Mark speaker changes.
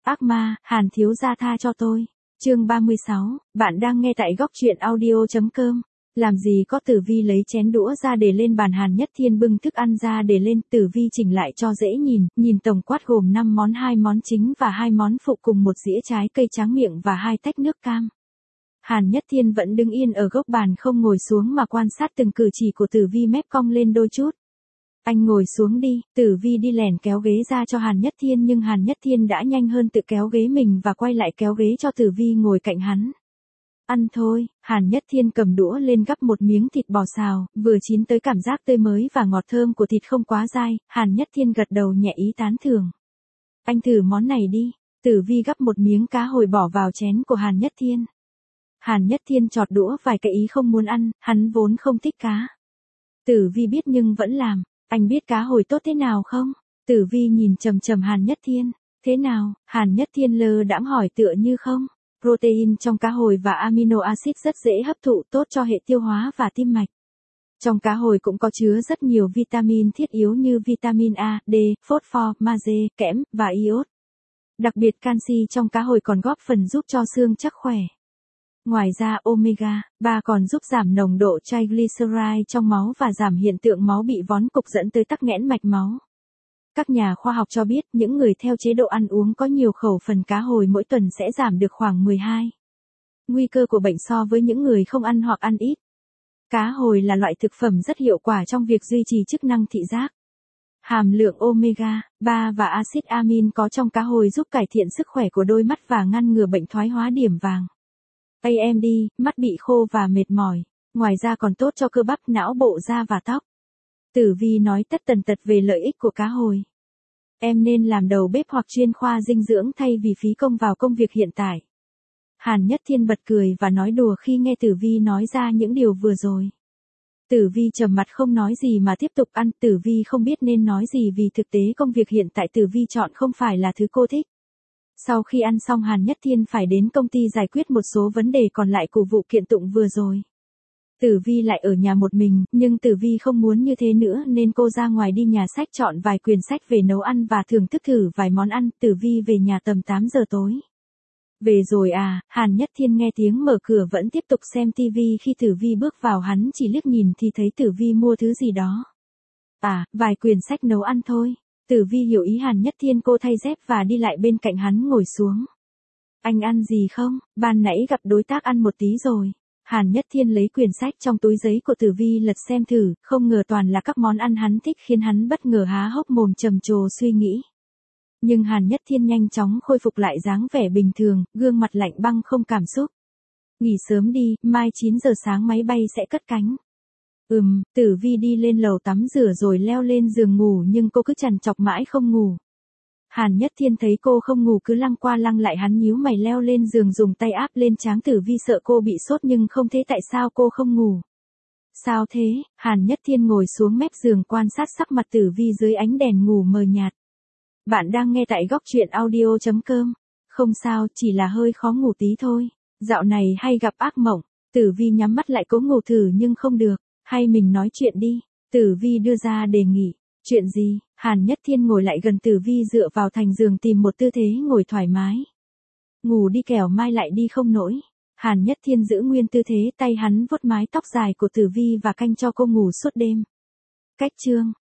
Speaker 1: Ác ma, Hàn thiếu gia tha cho tôi. Chương 36, bạn đang nghe tại góc truyện audio.com. Làm gì có Tử Vi lấy chén đũa ra để lên bàn, Hàn Nhất Thiên bưng thức ăn ra để lên, Tử Vi chỉnh lại cho dễ nhìn tổng quát gồm 5 món, 2 món chính và 2 món phụ cùng một dĩa trái cây tráng miệng và 2 tách nước cam. Hàn Nhất Thiên vẫn đứng yên ở góc bàn không ngồi xuống mà quan sát từng cử chỉ của Tử Vi, mép cong lên đôi chút. Anh ngồi xuống đi, Tử Vi đi lèn kéo ghế ra cho Hàn Nhất Thiên, nhưng Hàn Nhất Thiên đã nhanh hơn tự kéo ghế mình và quay lại kéo ghế cho Tử Vi ngồi cạnh hắn. Ăn thôi, Hàn Nhất Thiên cầm đũa lên gắp một miếng thịt bò xào, vừa chín tới, cảm giác tươi mới và ngọt thơm của thịt không quá dai, Hàn Nhất Thiên gật đầu nhẹ ý tán thưởng. Anh thử món này đi, Tử Vi gắp một miếng cá hồi bỏ vào chén của Hàn Nhất Thiên. Hàn Nhất Thiên chọt đũa vài cái ý không muốn ăn, hắn vốn không thích cá. Tử Vi biết nhưng vẫn làm. Anh biết cá hồi tốt thế nào không? Tử Vi nhìn chằm chằm Hàn Nhất Thiên. Thế nào? Hàn Nhất Thiên lơ đãng hỏi, tựa như không. Protein trong cá hồi và amino acid rất dễ hấp thụ, tốt cho hệ tiêu hóa và tim mạch. Trong cá hồi cũng có chứa rất nhiều vitamin thiết yếu như vitamin A, D, phosphor, magie, kẽm và iốt. Đặc biệt canxi trong cá hồi còn góp phần giúp cho xương chắc khỏe. Ngoài ra omega 3 còn giúp giảm nồng độ triglyceride trong máu và giảm hiện tượng máu bị vón cục dẫn tới tắc nghẽn mạch máu. Các nhà khoa học cho biết những người theo chế độ ăn uống có nhiều khẩu phần cá hồi mỗi tuần sẽ giảm được khoảng 12 nguy cơ của bệnh so với những người không ăn hoặc ăn ít. Cá hồi là loại thực phẩm rất hiệu quả trong việc duy trì chức năng thị giác. Hàm lượng omega 3 và axit amin có trong cá hồi giúp cải thiện sức khỏe của đôi mắt và ngăn ngừa bệnh thoái hóa điểm vàng. AMD, mắt bị khô và mệt mỏi. Ngoài ra còn tốt cho cơ bắp, não bộ, da và tóc. Tử Vi nói tất tần tật về lợi ích của cá hồi. Em nên làm đầu bếp hoặc chuyên khoa dinh dưỡng thay vì phí công vào công việc hiện tại. Hàn Nhất Thiên bật cười và nói đùa khi nghe Tử Vi nói ra những điều vừa rồi. Tử Vi trầm mặt không nói gì mà tiếp tục ăn. Tử Vi không biết nên nói gì vì thực tế công việc hiện tại Tử Vi chọn không phải là thứ cô thích. Sau khi ăn xong, Hàn Nhất Thiên phải đến công ty giải quyết một số vấn đề còn lại của vụ kiện tụng vừa rồi. Tử Vi lại ở nhà một mình, nhưng Tử Vi không muốn như thế nữa nên cô ra ngoài đi nhà sách chọn vài quyển sách về nấu ăn và thưởng thức thử vài món ăn. Tử Vi về nhà tầm 8 giờ tối. Về rồi à? Hàn Nhất Thiên nghe tiếng mở cửa vẫn tiếp tục xem TV. Khi Tử Vi bước vào, hắn chỉ liếc nhìn thì thấy Tử Vi mua thứ gì đó. À, vài quyển sách nấu ăn thôi. Tử Vi hiểu ý Hàn Nhất Thiên, cô thay dép và đi lại bên cạnh hắn ngồi xuống. Anh ăn gì không? Ban nãy gặp đối tác ăn một tí rồi. Hàn Nhất Thiên lấy quyển sách trong túi giấy của Tử Vi lật xem thử, không ngờ toàn là các món ăn hắn thích khiến hắn bất ngờ há hốc mồm trầm trồ suy nghĩ. Nhưng Hàn Nhất Thiên nhanh chóng khôi phục lại dáng vẻ bình thường, gương mặt lạnh băng không cảm xúc. Nghỉ sớm đi, mai 9 giờ sáng máy bay sẽ cất cánh. Tử Vi đi lên lầu tắm rửa rồi leo lên giường ngủ, nhưng cô cứ trằn trọc mãi không ngủ. Hàn Nhất Thiên thấy cô không ngủ cứ lăng qua lăng lại, hắn nhíu mày leo lên giường dùng tay áp lên trán Tử Vi, sợ cô bị sốt nhưng không thấy tại sao cô không ngủ. Sao thế? Hàn Nhất Thiên ngồi xuống mép giường quan sát sắc mặt Tử Vi dưới ánh đèn ngủ mờ nhạt. Bạn đang nghe tại góc truyện audio.com. Không sao, chỉ là hơi khó ngủ tí thôi. Dạo này hay gặp ác mộng. Tử Vi nhắm mắt lại cố ngủ thử nhưng không được. Hay mình nói chuyện đi. Tử Vi đưa ra đề nghị. Chuyện gì? Hàn Nhất Thiên ngồi lại gần Tử Vi dựa vào thành giường tìm một tư thế ngồi thoải mái. Ngủ đi kẻo mai lại đi không nổi. Hàn Nhất Thiên giữ nguyên tư thế, tay hắn vuốt mái tóc dài của Tử Vi và canh cho cô ngủ suốt đêm. Cách chương.